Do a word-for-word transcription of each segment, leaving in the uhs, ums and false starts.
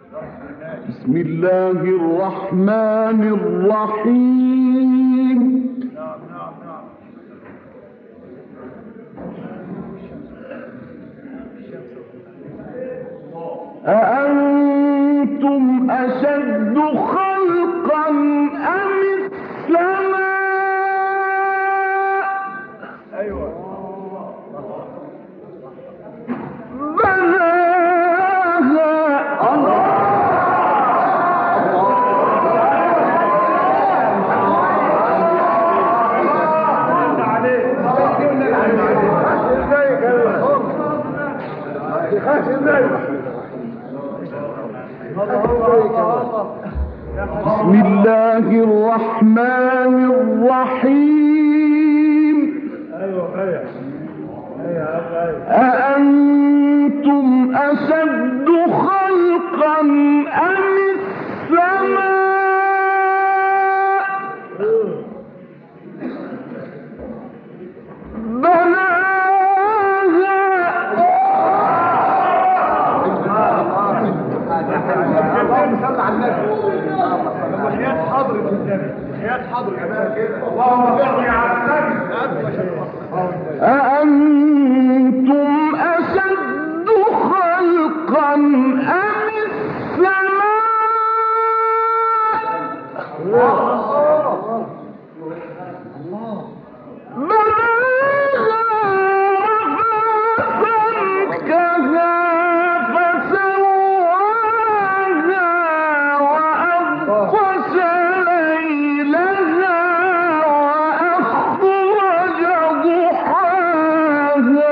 بسم الله الرحمن الرحيم. أأنتم أشد خلقا أم السماء؟ أيوة. بناها. الله. بسم الله الرحمن الرحيم. أأنتم أشد خلقا أم السماء؟ بناها. وحياة حضرة النبي، وحياة حضرة اللهم صل على النبي. أأنتم أشد خلقا أم السماء؟ بناها فسنكها فسواها وأغطش ليلها وأخرج ضحاها.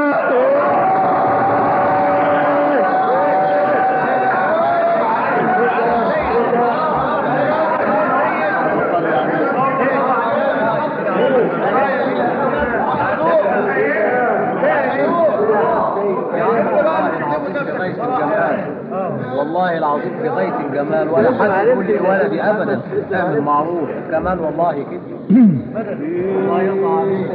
والله العظيم في غاية الجمال، ولا حد يقول لي ولدي ابدا. اعمل معروف كمان والله كده. الله يرضى عليك.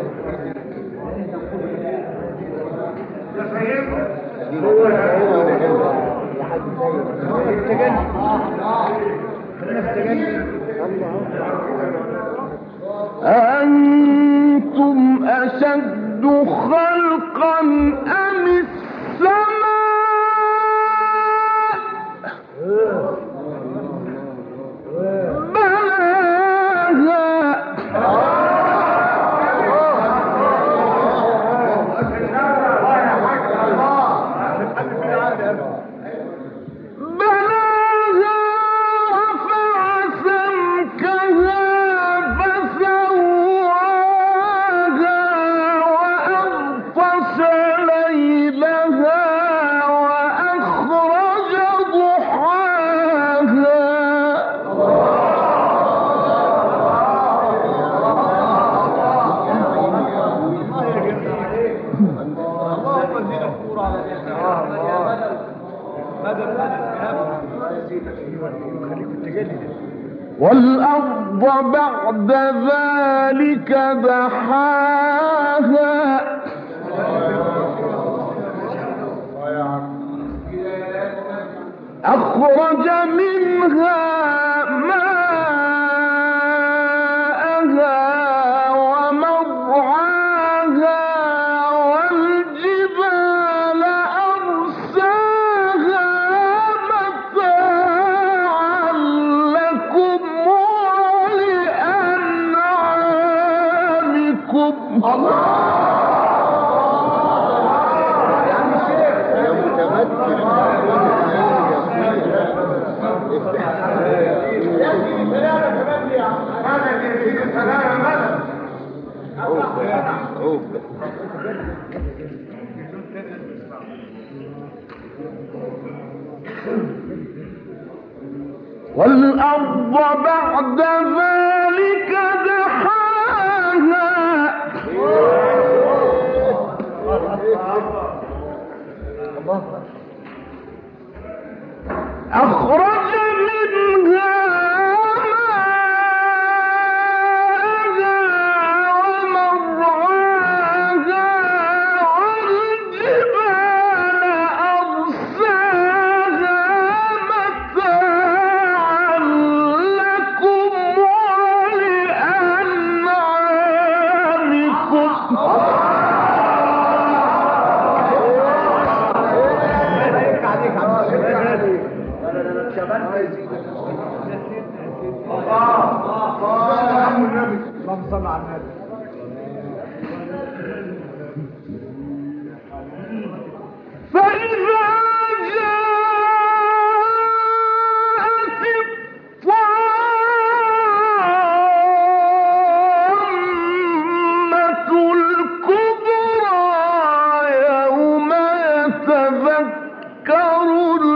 أأنتم أشد خلقا أم السماء؟ والأرض بعد ذلك دحاها. أخرج منها ماءها ومرعاها والجبال أرساها متاعا لكم ولأنعامكم. الله. والأرض بعد ذلك دحاها. أخرج منها ماءها ومرعاها والجبال أرساها شغال يا سيدي. اللهم صل على النبي. فإذا جاءت الطامة الكبرى يوم يتذكر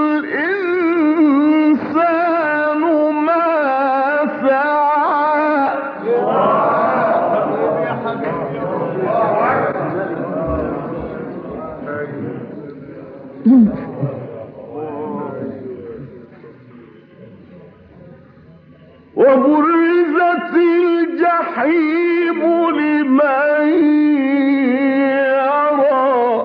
الإنسان ما سعى. وبرزت الجحيم لمن يرى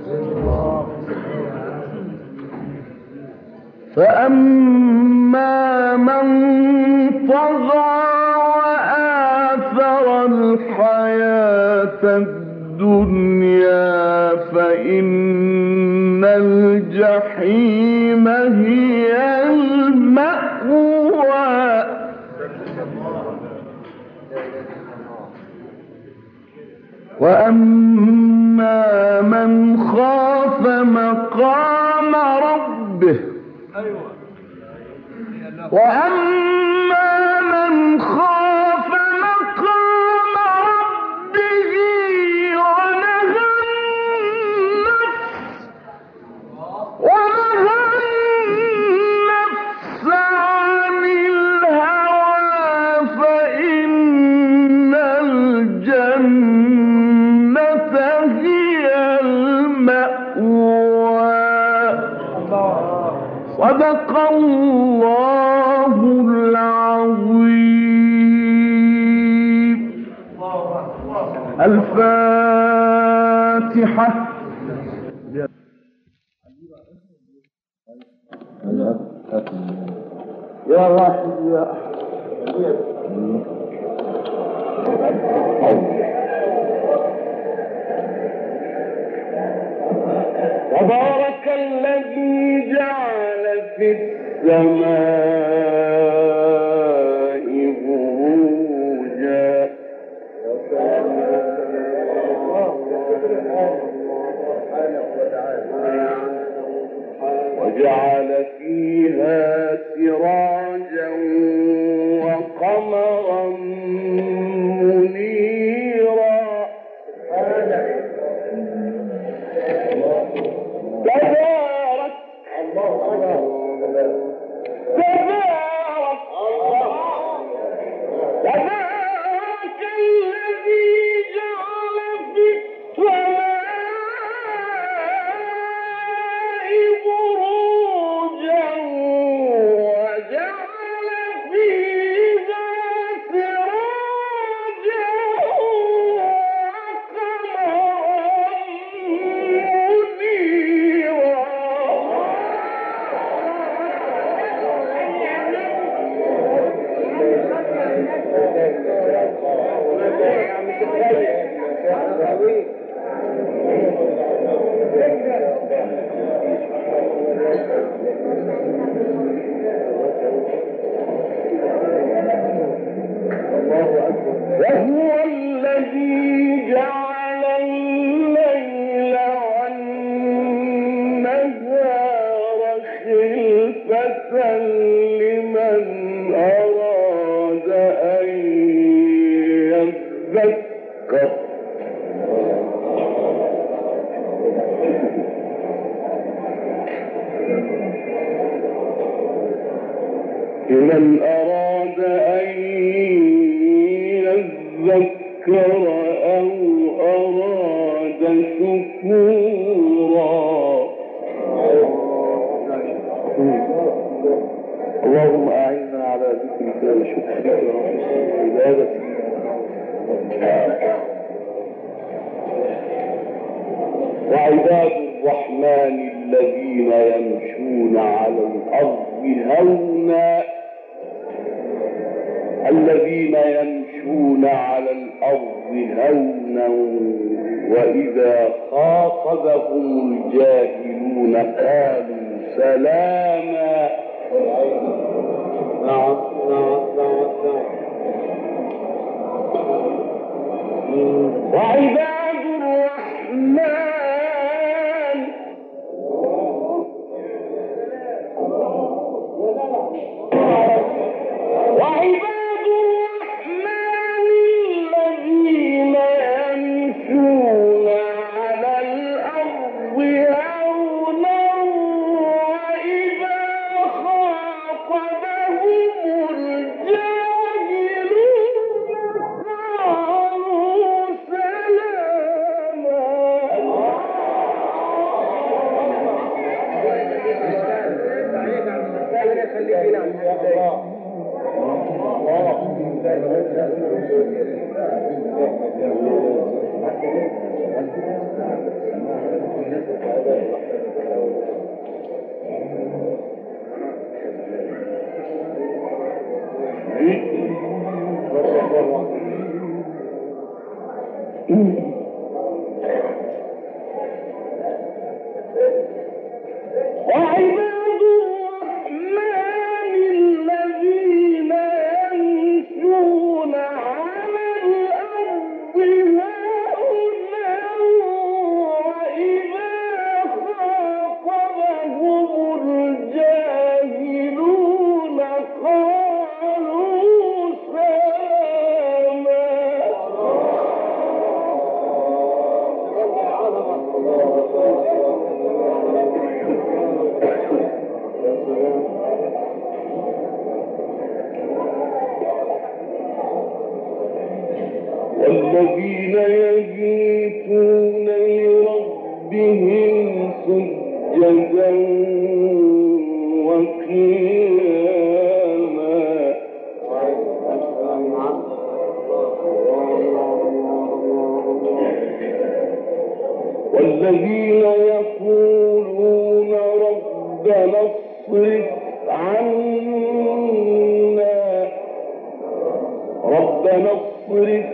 فأما من طغى وآثر الحياة الدنيا فإن الجحيم هي المأوى. وأما من خاف مقام ربه وأما من خاف مقام ربه ونهى النفس ونهى النفس عن الهوى فإن الجنة هي المأوى. صدق الله العظيم. الفاتحة. يا واحد يا تبارك الذي جعل في السماء بروجا وجعل فيها سراجا وقمرا منيرا تبارك تبارك تبارك الذي جعل في السماء بروجا وجعل فيها سراجا وهو الذي جعل الليل والنهار خلفة لمن أراد أن يذكر لمن أراد أن يذكر أو أراد شكورا. اللهم أعنا على ذكرك وشكرك وحسن عبادتك. وعباد الرحمن الذين يمشون على الأرض هونا الذين يمشون على الأرض هونا وإذا خاطبهم الجاهلون قالوا سلاما. نعم نعم نعم نعم. وعباد الرحمن وعباد الرحمن الذين يمشون على الأرض هونا وإذا خاطبهم الجاهلون قالوا سلاما. وعباد الرحمن الذين يمشون على الأرض هونا وإذا خاطبهم الجاهلون قالوا سلاما. والذين يبيتون لربهم سجدا وقياما. والذين يقولون ربنا اصرف عنا ربنا اصرف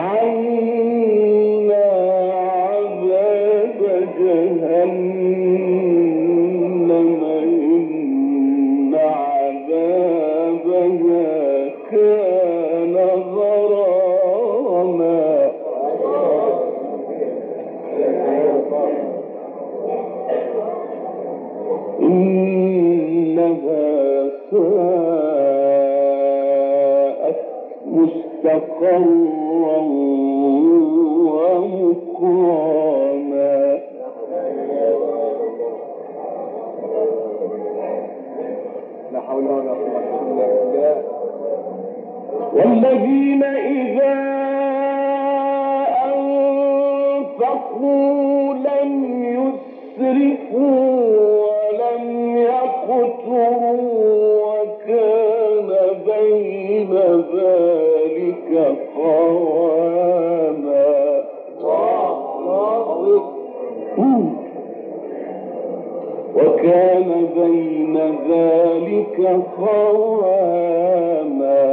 عنا عذاب جهنم إن عذابها كان غراما. إنها ساءت مستقرا ومقاما. لا حول ولا قوة إلا بالله. والذين إذا أنفقوا لم يسرفوا ولم يقتروا وكان بين ذلك قواما. وكان بين ذلك قواما.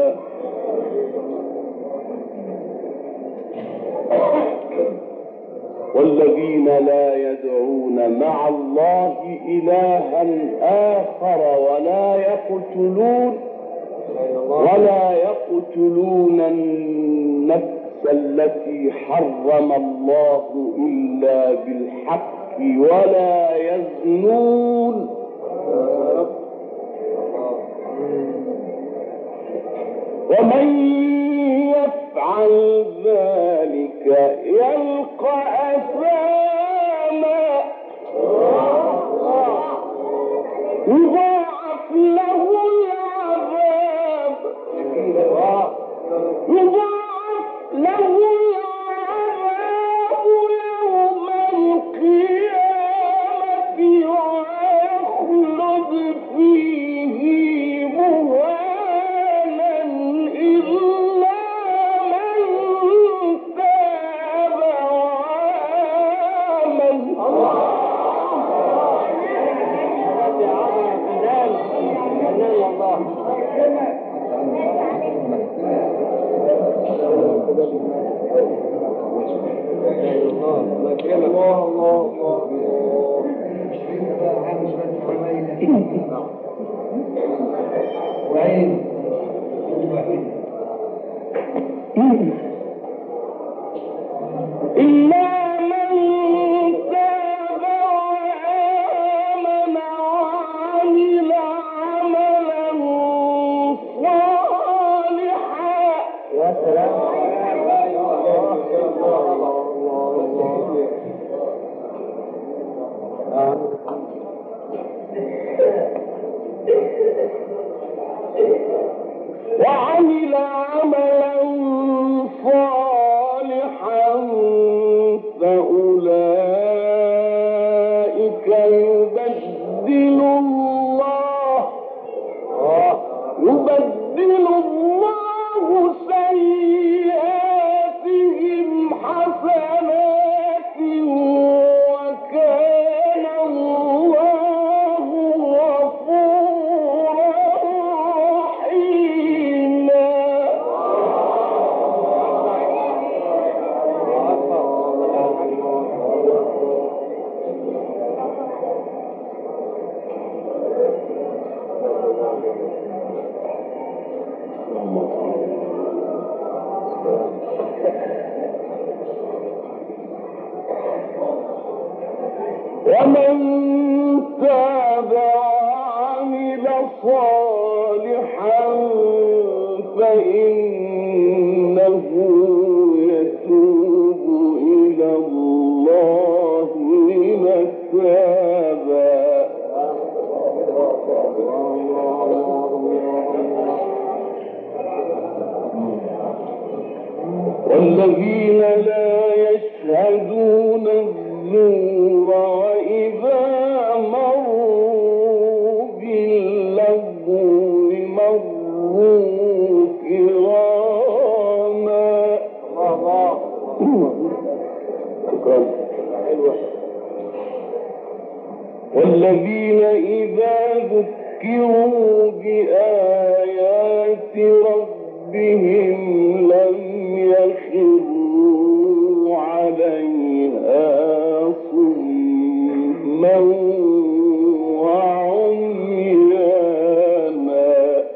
والذين لا يدعون مع الله إلها آخر ولا يقتلون ولا يقتلون النفس التي حرم الله إلا بالحق ولا يزنون ومن يفعل ذلك يلقى أثاما يضاعف له العذاب يضاعف له العذاب يوم القيامة ويخلد فيه مهانا إلا من تاب وآمن. الله إلا من تاب وآمن وعمل عملا صالحا. يا سلام. وعمل عملا صالحا فأولئك يبدل الله يبدل الله سيئاتهم حسنات وكان الله غفورا رحيما. ومن تاب وعمل صالحا فإنه يتوب إلى الله متابا. والذين لا يشهدون الزور وإذا مروا باللغو مروا كراما. والذين إذا ذكروا بآيات ربهم لم يخروا عليها صما وعميانا.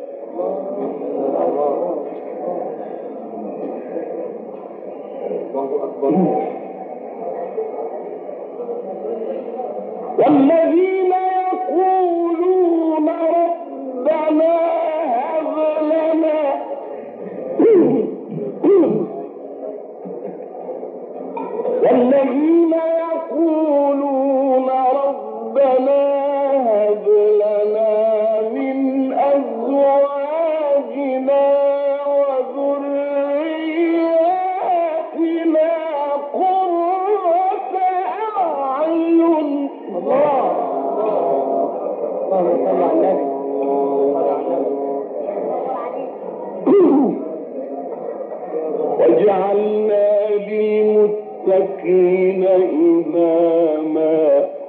والذين يقولون ربنا هب لنا والذين يقولون ربنا هب لنا من أزواجنا وذرياتنا قرة أعين. الله اللهم صل على النبي. وجعلنا للمتقين إماما.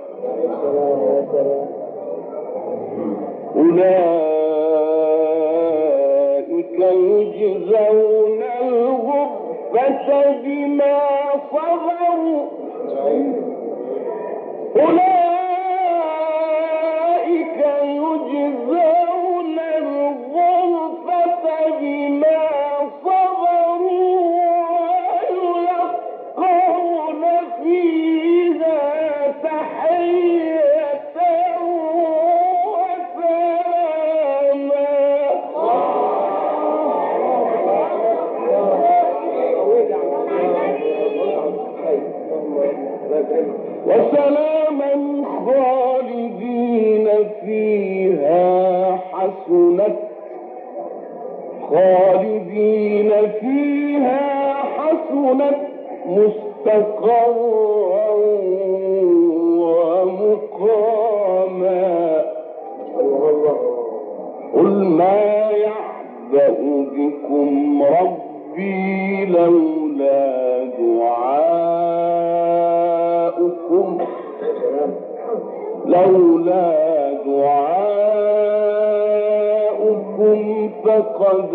أولئك يجزون الغرفة بما صبروا أولئك يجزون الغرفة بما صبروا ويلقون فيها تحية وسلاما. وسلاما خالدين فيها حسنت خالدين فيها حسنت مستقرا ومقاما. قل ما يعبأ بكم ربي لولا دعاؤكم لولا دعاؤكم فقد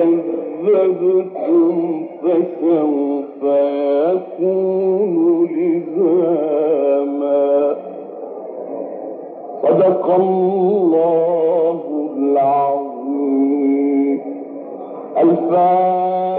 كذبتم فسوف يكون لزاما. صدق الله العظيم. الفاتحة.